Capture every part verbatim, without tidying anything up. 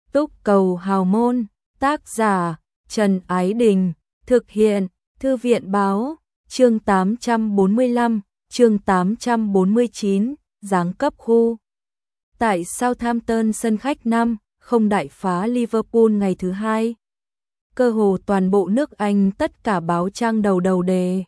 Túc cầu hào môn, tác giả Trần Ái Đình, thực hiện Thư viện Báo, chương tám trăm bốn mươi lăm, chương tám trăm bốn mươi chín, giáng cấp khu. Tại Southampton sân khách năm không đại phá Liverpool ngày thứ hai. Cơ hồ toàn bộ nước Anh tất cả báo trang đầu đầu đề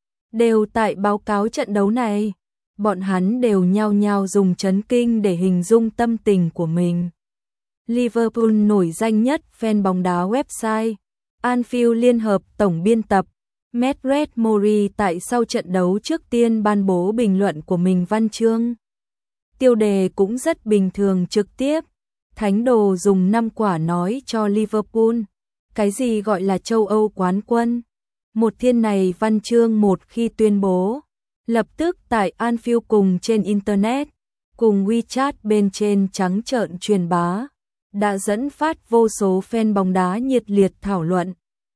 đều tại báo cáo trận đấu này. Bọn hắn đều nhao nhao dùng chấn kinh để hình dung tâm tình của mình. Liverpool nổi danh nhất fan bóng đá website Anfield Liên hợp tổng biên tập Matt Redmore tại sau trận đấu trước tiên ban bố bình luận của mình văn chương. Tiêu đề cũng rất bình thường trực tiếp. Thánh đồ dùng năm quả nói cho Liverpool. Cái gì gọi là châu Âu quán quân? Một thiên này văn chương một khi tuyên bố, lập tức tại Anfield cùng trên Internet, cùng WeChat bên trên trắng trợn truyền bá, đã dẫn phát vô số fan bóng đá nhiệt liệt thảo luận.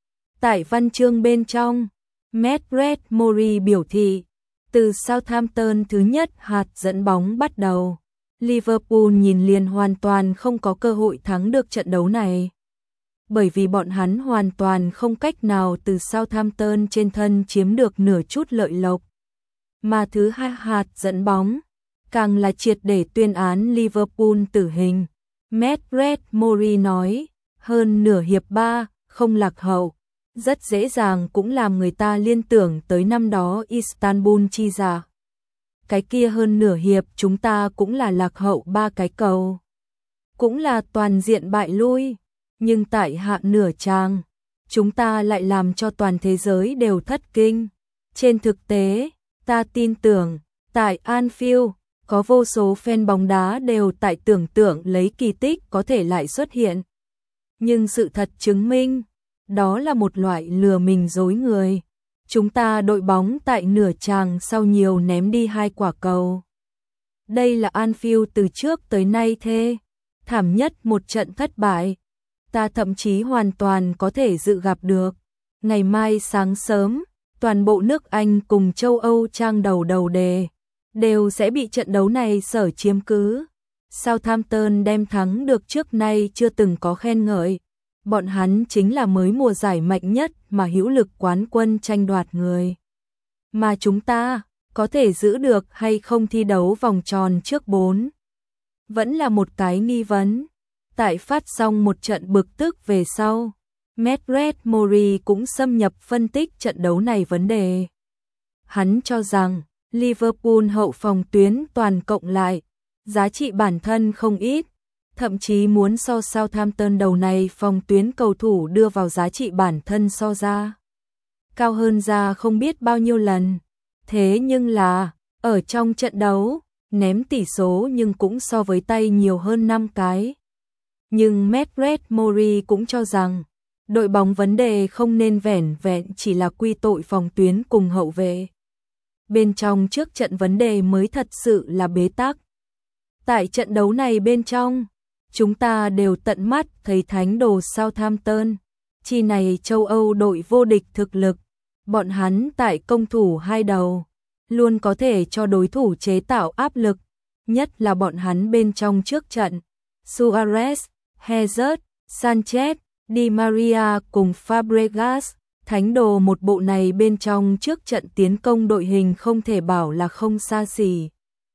Tại văn chương bên trong, Matt Redmore biểu thị, từ Southampton thứ nhất hạt dẫn bóng bắt đầu, Liverpool nhìn liền hoàn toàn không có cơ hội thắng được trận đấu này. Bởi vì bọn hắn hoàn toàn không cách nào từ Southampton trên thân chiếm được nửa chút lợi lộc. Mà thứ hai hạt dẫn bóng, càng là triệt để tuyên án Liverpool tử hình. Matt Redmore nói, hơn nửa hiệp ba, không lạc hậu, rất dễ dàng cũng làm người ta liên tưởng tới năm đó Istanbul chi giả. Cái kia hơn nửa hiệp chúng ta cũng là lạc hậu ba cái cầu. Cũng là toàn diện bại lui. Nhưng tại hạ nửa trang, chúng ta lại làm cho toàn thế giới đều thất kinh. Trên thực tế, ta tin tưởng, tại Anfield, có vô số fan bóng đá đều tại tưởng tượng lấy kỳ tích có thể lại xuất hiện. Nhưng sự thật chứng minh, đó là một loại lừa mình dối người. Chúng ta đội bóng tại nửa trang sau nhiều ném đi hai quả cầu. Đây là Anfield từ trước tới nay thê thảm nhất một trận thất bại. Ta thậm chí hoàn toàn có thể dự gặp được. Ngày mai sáng sớm, toàn bộ nước Anh cùng châu Âu trang đầu đầu đề đều sẽ bị trận đấu này sở chiếm cứ. Southampton đem thắng được trước nay chưa từng có khen ngợi. Bọn hắn chính là mới mùa giải mạnh nhất mà hữu lực quán quân tranh đoạt người. Mà chúng ta có thể giữ được hay không thi đấu vòng tròn trước bốn, vẫn là một cái nghi vấn. Tại phát xong một trận bực tức về sau, Matt Redmore cũng xâm nhập phân tích trận đấu này vấn đề. Hắn cho rằng, Liverpool hậu phòng tuyến toàn cộng lại, giá trị bản thân không ít, thậm chí muốn so Southampton đầu này phòng tuyến cầu thủ đưa vào giá trị bản thân so ra. Cao hơn ra không biết bao nhiêu lần. Thế nhưng là, ở trong trận đấu, ném tỷ số nhưng cũng so với tay nhiều hơn năm cái. Nhưng Matt Redmore cũng cho rằng, đội bóng vấn đề không nên vẻn vẹn chỉ là quy tội phòng tuyến cùng hậu vệ. Bên trong trước trận vấn đề mới thật sự là bế tắc. Tại trận đấu này bên trong, chúng ta đều tận mắt thấy thánh đồ Southampton. Chi này châu Âu đội vô địch thực lực. Bọn hắn tại công thủ hai đầu, luôn có thể cho đối thủ chế tạo áp lực. Nhất là bọn hắn bên trong trước trận. Suarez, Hazard, Sanchez, Di Maria cùng Fabregas, thánh đồ một bộ này bên trong trước trận tiến công đội hình không thể bảo là không xa xỉ.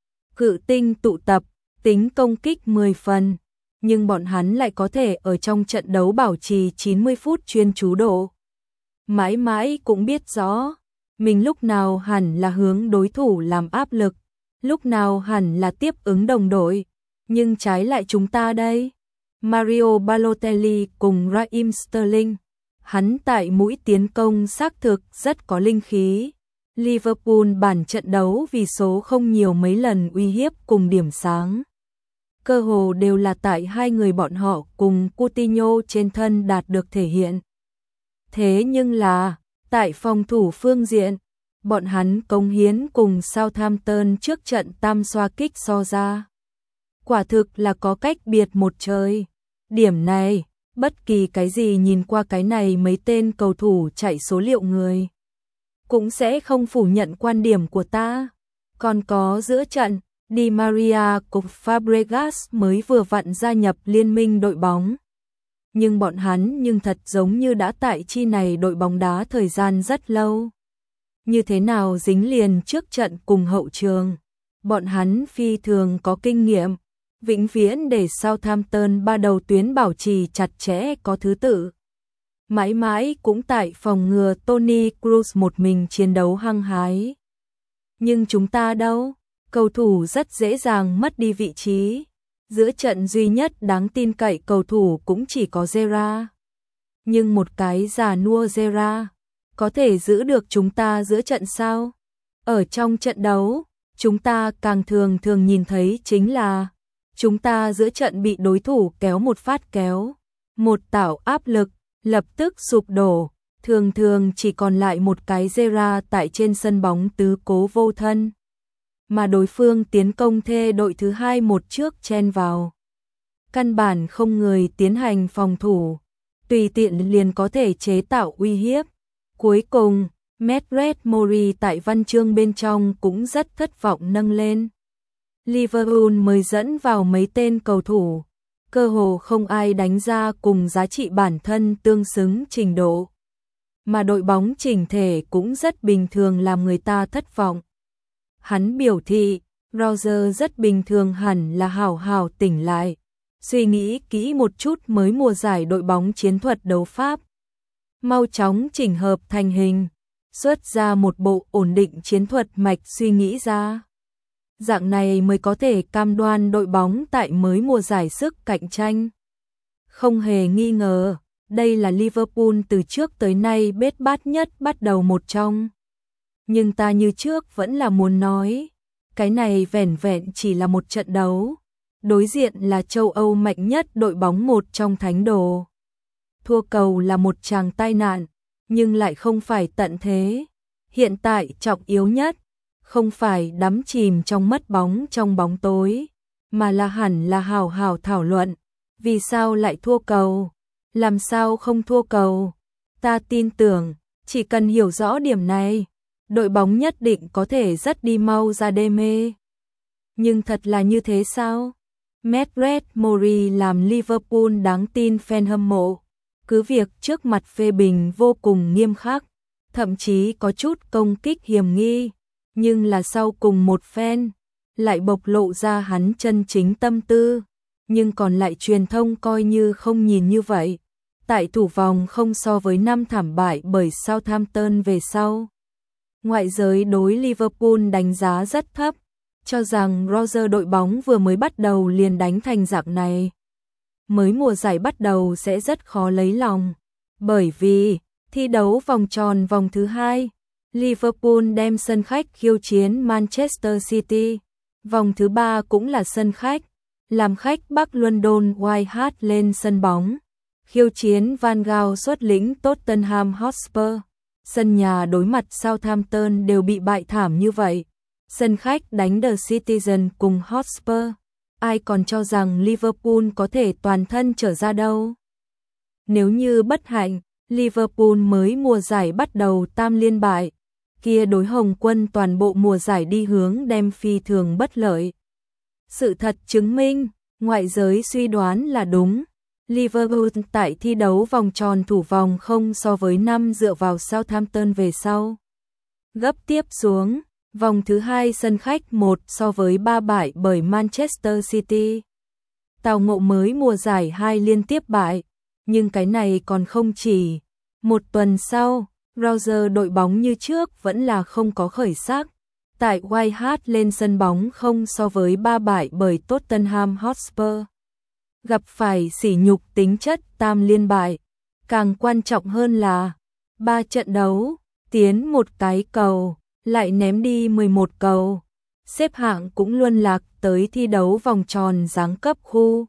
Cự tinh tụ tập, tính công kích mười phần, nhưng bọn hắn lại có thể ở trong trận đấu bảo trì chín mươi phút chuyên chú độ. Mãi mãi cũng biết rõ, mình lúc nào hẳn là hướng đối thủ làm áp lực, lúc nào hẳn là tiếp ứng đồng đội, nhưng trái lại chúng ta đây. Mario Balotelli cùng Raheem Sterling, hắn tại mũi tiến công xác thực rất có linh khí. Liverpool bản trận đấu vì số không nhiều mấy lần uy hiếp cùng điểm sáng. Cơ hồ đều là tại hai người bọn họ cùng Coutinho trên thân đạt được thể hiện. Thế nhưng là, tại phòng thủ phương diện, bọn hắn cống hiến cùng Southampton trước trận tam xoa kích so ra. Quả thực là có cách biệt một trời. Điểm này, bất kỳ cái gì nhìn qua cái này mấy tên cầu thủ chạy số liệu người, cũng sẽ không phủ nhận quan điểm của ta. Còn có giữa trận, Di Maria cùng Fabregas mới vừa vặn gia nhập liên minh đội bóng. Nhưng bọn hắn nhưng thật giống như đã tại chi này đội bóng đá thời gian rất lâu. Như thế nào dính liền trước trận cùng hậu trường. Bọn hắn phi thường có kinh nghiệm, vĩnh viễn để Southampton ba đầu tuyến bảo trì chặt chẽ có thứ tự. Mãi mãi cũng tại phòng ngừa Toni Kroos một mình chiến đấu hăng hái. Nhưng chúng ta đâu? Cầu thủ rất dễ dàng mất đi vị trí. Giữa trận duy nhất đáng tin cậy cầu thủ cũng chỉ có Gerrard. Nhưng một cái già nua Gerrard có thể giữ được chúng ta giữa trận sao? Ở trong trận đấu, chúng ta càng thường thường nhìn thấy chính là chúng ta giữa trận bị đối thủ kéo một phát kéo, một tạo áp lực, lập tức sụp đổ, thường thường chỉ còn lại một cái Gerrard tại trên sân bóng tứ cố vô thân. Mà đối phương tiến công thê đội thứ hai một trước chen vào. Căn bản không người tiến hành phòng thủ, tùy tiện liền có thể chế tạo uy hiếp. Cuối cùng, Matt Mori tại văn chương bên trong cũng rất thất vọng nâng lên. Liverpool mới dẫn vào mấy tên cầu thủ, cơ hồ không ai đánh ra cùng giá trị bản thân tương xứng trình độ. Mà đội bóng chỉnh thể cũng rất bình thường làm người ta thất vọng. Hắn biểu thị, Roger rất bình thường hẳn là hào hào tỉnh lại, suy nghĩ kỹ một chút mới mùa giải đội bóng chiến thuật đấu pháp. Mau chóng chỉnh hợp thành hình, xuất ra một bộ ổn định chiến thuật mạch suy nghĩ ra. Dạng này mới có thể cam đoan đội bóng tại mới mùa giải sức cạnh tranh. Không hề nghi ngờ, đây là Liverpool từ trước tới nay bết bát nhất bắt đầu một trong. Nhưng ta như trước vẫn là muốn nói, cái này vẻn vẹn chỉ là một trận đấu. Đối diện là châu Âu mạnh nhất đội bóng một trong thánh đồ. Thua cầu là một tràng tai nạn, nhưng lại không phải tận thế. Hiện tại trọng yếu nhất, không phải đắm chìm trong mất bóng trong bóng tối, mà là hẳn là hào hào thảo luận. Vì sao lại thua cầu? Làm sao không thua cầu? Ta tin tưởng, chỉ cần hiểu rõ điểm này, đội bóng nhất định có thể rất đi mau ra đê mê. Nhưng thật là như thế sao? Matt Mori làm Liverpool đáng tin fan hâm mộ. Cứ việc trước mặt phê bình vô cùng nghiêm khắc, thậm chí có chút công kích hiểm nghi, nhưng là sau cùng một fan lại bộc lộ ra hắn chân chính tâm tư, nhưng còn lại truyền thông coi như không nhìn như vậy. Tại thủ vòng không so với năm thảm bại bởi Southampton về sau, ngoại giới đối Liverpool đánh giá rất thấp, cho rằng Roger đội bóng vừa mới bắt đầu liền đánh thành dạng này. Mới mùa giải bắt đầu sẽ rất khó lấy lòng, bởi vì thi đấu vòng tròn vòng thứ hai, Liverpool đem sân khách khiêu chiến Manchester City, vòng thứ ba cũng là sân khách, làm khách Bắc London White Hart lên sân bóng, khiêu chiến Van Gaal xuất lĩnh Tottenham Hotspur, sân nhà đối mặt Southampton đều bị bại thảm như vậy, sân khách đánh The Citizen cùng Hotspur. Ai còn cho rằng Liverpool có thể toàn thân trở ra đâu. Nếu như bất hạnh, Liverpool mới mùa giải bắt đầu tam liên bại, kia đối Hồng Quân toàn bộ mùa giải đi hướng đem phi thường bất lợi. Sự thật chứng minh, ngoại giới suy đoán là đúng. Liverpool tại thi đấu vòng tròn thủ vòng không so với năm dựa vào Southampton về sau. Gấp tiếp xuống. Vòng thứ hai sân khách một so với ba bại bởi Manchester City. Tào ngộ mới mùa giải hai liên tiếp bại, nhưng cái này còn không chỉ. Một tuần sau, Roger đội bóng như trước vẫn là không có khởi sắc. Tại White Hart lên sân bóng không so với ba bại bởi Tottenham Hotspur. Gặp phải sỉ nhục tính chất tam liên bại. Càng quan trọng hơn là ba trận đấu, tiến một cái cầu, lại ném đi mười một cầu, xếp hạng cũng luân lạc tới thi đấu vòng tròn giáng cấp khu.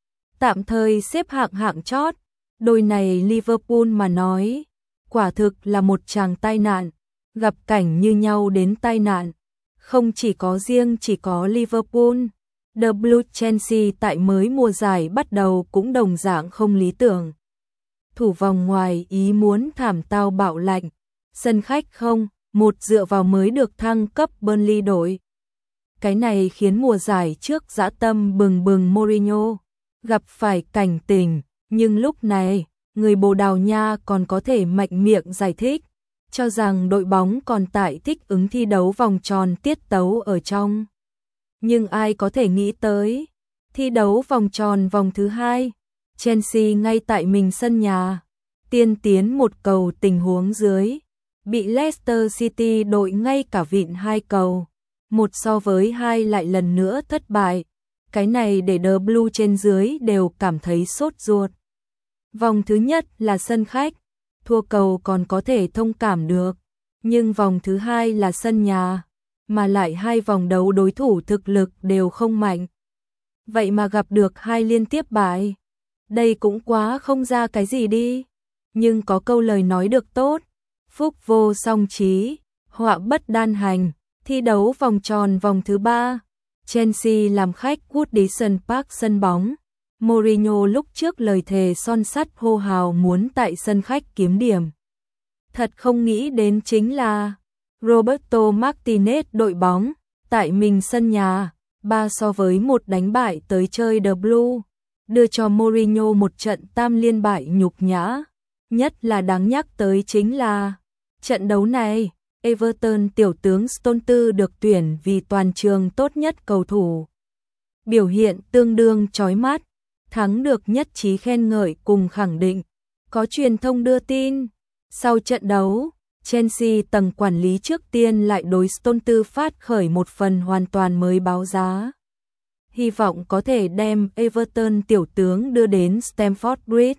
Tạm thời xếp hạng hạng chót, đôi này Liverpool mà nói, quả thực là một tràng tai nạn, gặp cảnh như nhau đến tai nạn. Không chỉ có riêng chỉ có Liverpool, The Blue Chelsea tại mới mùa giải bắt đầu cũng đồng dạng không lý tưởng. Thủ vòng ngoài ý muốn thảm tao bạo lạnh, sân khách không một dựa vào mới được thăng cấp Burnley đội. Cái này khiến mùa giải trước dã tâm bừng bừng Mourinho gặp phải cảnh tình, nhưng lúc này, người Bồ Đào Nha còn có thể mạnh miệng giải thích, cho rằng đội bóng còn tại thích ứng thi đấu vòng tròn tiết tấu ở trong. Nhưng ai có thể nghĩ tới, thi đấu vòng tròn vòng thứ hai, Chelsea ngay tại mình sân nhà, tiên tiến một cầu tình huống dưới, bị Leicester City đội ngay cả vịn hai cầu, một so với hai lại lần nữa thất bại. Cái này để The Blue trên dưới đều cảm thấy sốt ruột. Vòng thứ nhất là sân khách, thua cầu còn có thể thông cảm được, nhưng vòng thứ hai là sân nhà, mà lại hai vòng đấu đối thủ thực lực đều không mạnh. Vậy mà gặp được hai liên tiếp bại, đây cũng quá không ra cái gì đi. Nhưng có câu lời nói được tốt, phúc vô song chí, họa bất đan hành, thi đấu vòng tròn vòng thứ ba. Chelsea làm khách Goodison Park sân bóng. Mourinho lúc trước lời thề son sắt hô hào muốn tại sân khách kiếm điểm. Thật không nghĩ đến chính là Roberto Martinez đội bóng tại mình sân nhà, ba so với một đánh bại tới chơi The Blue, đưa cho Mourinho một trận tam liên bại nhục nhã. Nhất là đáng nhắc tới chính là trận đấu này, Everton tiểu tướng Stones được tuyển vì toàn trường tốt nhất cầu thủ. Biểu hiện tương đương chói mắt, thắng được nhất trí khen ngợi cùng khẳng định. Có truyền thông đưa tin, sau trận đấu, Chelsea tầng quản lý trước tiên lại đối Stones phát khởi một phần hoàn toàn mới báo giá. Hy vọng có thể đem Everton tiểu tướng đưa đến Stamford Bridge.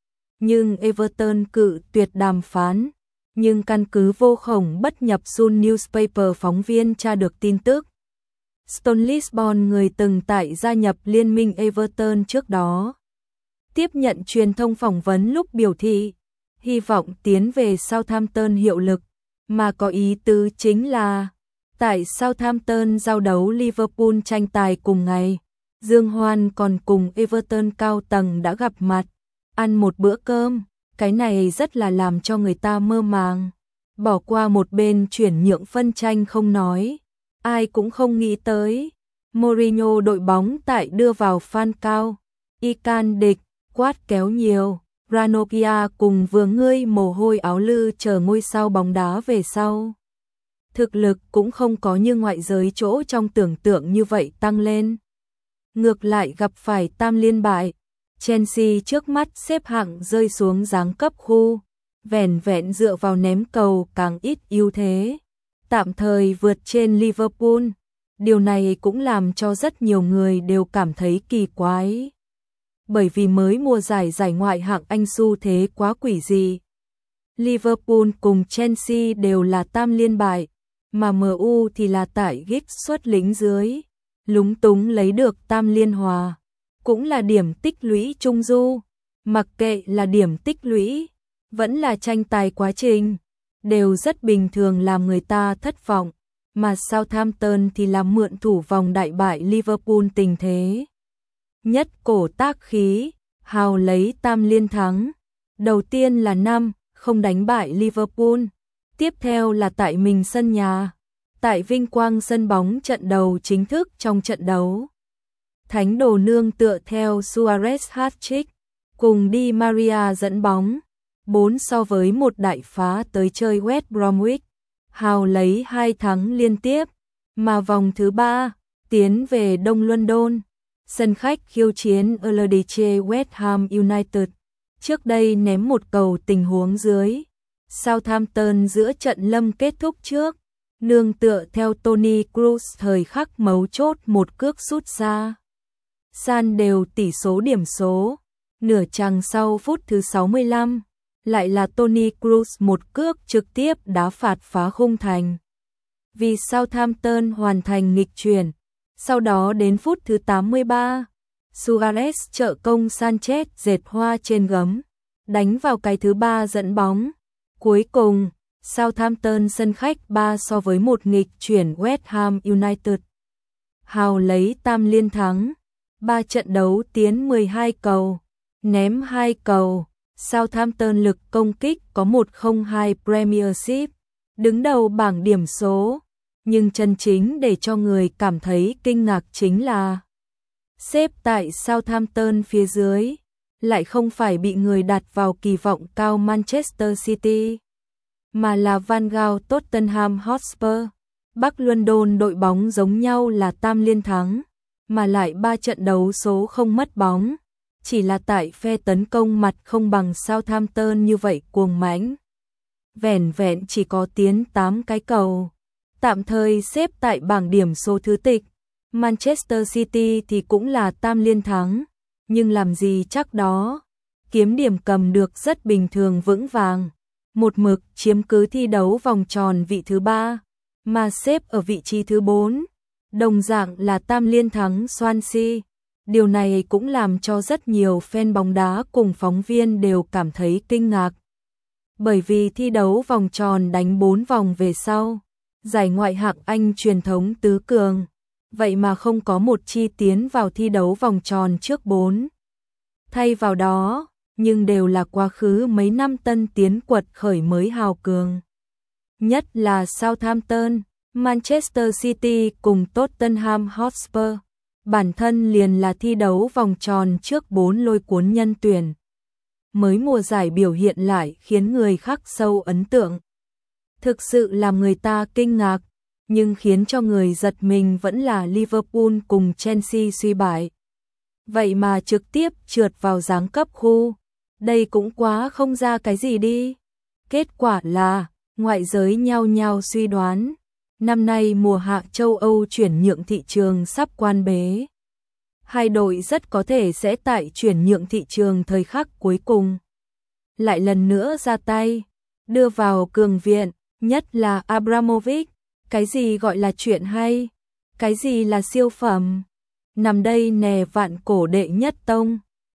Nhưng Everton cự tuyệt đàm phán. Nhưng căn cứ vô khổng bất nhập Sun Newspaper phóng viên tra được tin tức. Stone Lisbon người từng tại gia nhập liên minh Everton trước đó, tiếp nhận truyền thông phỏng vấn lúc biểu thị, hy vọng tiến về Southampton hiệu lực, mà có ý tứ chính là, tại Southampton giao đấu Liverpool tranh tài cùng ngày, Dương Hoan còn cùng Everton cao tầng đã gặp mặt, ăn một bữa cơm. Cái này rất là làm cho người ta mơ màng. Bỏ qua một bên chuyển nhượng phân tranh không nói, ai cũng không nghĩ tới. Mourinho đội bóng tại đưa vào Falcao, Ican địch, quát kéo nhiều, Ranocchia cùng vừa ngơi mồ hôi áo lư chờ ngôi sao bóng đá về sau. Thực lực cũng không có như ngoại giới chỗ trong tưởng tượng như vậy tăng lên. Ngược lại gặp phải tam liên bại. Chelsea trước mắt xếp hạng rơi xuống giáng cấp khu, vẻn vẹn dựa vào ném cầu càng ít ưu thế, tạm thời vượt trên Liverpool. Điều này cũng làm cho rất nhiều người đều cảm thấy kỳ quái. Bởi vì mới mùa giải giải ngoại hạng Anh xu thế quá quỷ dị. Liverpool cùng Chelsea đều là tam liên bại, mà em u thì là tại Giggs xuất lĩnh dưới, lúng túng lấy được tam liên hòa. Cũng là điểm tích lũy trung du, mặc kệ là điểm tích lũy, vẫn là tranh tài quá trình, đều rất bình thường làm người ta thất vọng, mà Southampton thì làm mượn thủ vòng đại bại Liverpool tình thế. Nhất cổ tác khí, hào lấy tam liên thắng, đầu tiên là năm không đánh bại Liverpool, tiếp theo là tại mình sân nhà, tại Vinh Quang sân bóng trận đầu chính thức trong trận đấu. Thánh đồ nương tựa theo Suarez hat-trick, cùng Di Maria dẫn bóng, bốn so với một đại phá tới chơi West Bromwich, hào lấy hai thắng liên tiếp, mà vòng thứ ba, tiến về Đông London, sân khách khiêu chiến Erddiche West Ham United, trước đây ném một cầu tình huống dưới, Southampton giữa trận lâm kết thúc trước, nương tựa theo Toni Kroos thời khắc mấu chốt một cước sút xa. San đều tỷ số điểm số, nửa chặng sau phút thứ sáu mươi lăm, lại là Toni Kroos một cước trực tiếp đá phạt phá khung thành. Vì Southampton hoàn thành nghịch chuyển, sau đó đến phút thứ tám mươi ba, Suarez trợ công Sanchez dệt hoa trên gấm, đánh vào cái thứ ba dẫn bóng. Cuối cùng, Southampton sân khách ba so với một nghịch chuyển West Ham United. Hào lấy tam liên thắng. ba trận đấu tiến mười hai cầu, ném hai cầu, Southampton lực công kích có một không hai Premiership, đứng đầu bảng điểm số. Nhưng chân chính để cho người cảm thấy kinh ngạc chính là xếp tại Southampton phía dưới, lại không phải bị người đặt vào kỳ vọng cao Manchester City, mà là Van Gaal Tottenham Hotspur. Bắc London đội bóng giống nhau là tam liên thắng, mà lại ba trận đấu số không mất bóng, chỉ là tại phe tấn công mặt không bằng Southampton như vậy cuồng mãnh. Vẻn vẹn chỉ có tiến tám cái cầu, tạm thời xếp tại bảng điểm số thứ tịch. Manchester City thì cũng là tam liên thắng, nhưng làm gì chắc đó, kiếm điểm cầm được rất bình thường vững vàng, một mực chiếm cứ thi đấu vòng tròn vị thứ ba, mà xếp ở vị trí thứ bốn, đồng dạng là tam liên thắng Swansea. Điều này cũng làm cho rất nhiều fan bóng đá cùng phóng viên đều cảm thấy kinh ngạc. Bởi vì thi đấu vòng tròn đánh bốn vòng về sau, giải ngoại hạng Anh truyền thống tứ cường, vậy mà không có một chi tiến vào thi đấu vòng tròn trước bốn. Thay vào đó, nhưng đều là quá khứ mấy năm tân tiến quật khởi mới hào cường. Nhất là Southampton, Manchester City cùng Tottenham Hotspur, bản thân liền là thi đấu vòng tròn trước bốn lôi cuốn nhân tuyển. Mới mùa giải biểu hiện lại khiến người khắc sâu ấn tượng. Thực sự làm người ta kinh ngạc, nhưng khiến cho người giật mình vẫn là Liverpool cùng Chelsea suy bại. Vậy mà trực tiếp trượt vào giáng cấp khu, đây cũng quá không ra cái gì đi. Kết quả là, ngoại giới nhao nhao suy đoán, năm nay mùa hạ châu Âu chuyển nhượng thị trường sắp quan bế. Hai đội rất có thể sẽ tại chuyển nhượng thị trường thời khắc cuối cùng lại lần nữa ra tay, đưa vào cường viện, nhất là Abramovich. Cái gì gọi là chuyện hay? Cái gì là siêu phẩm? Nằm đây nè vạn cổ đệ nhất tông.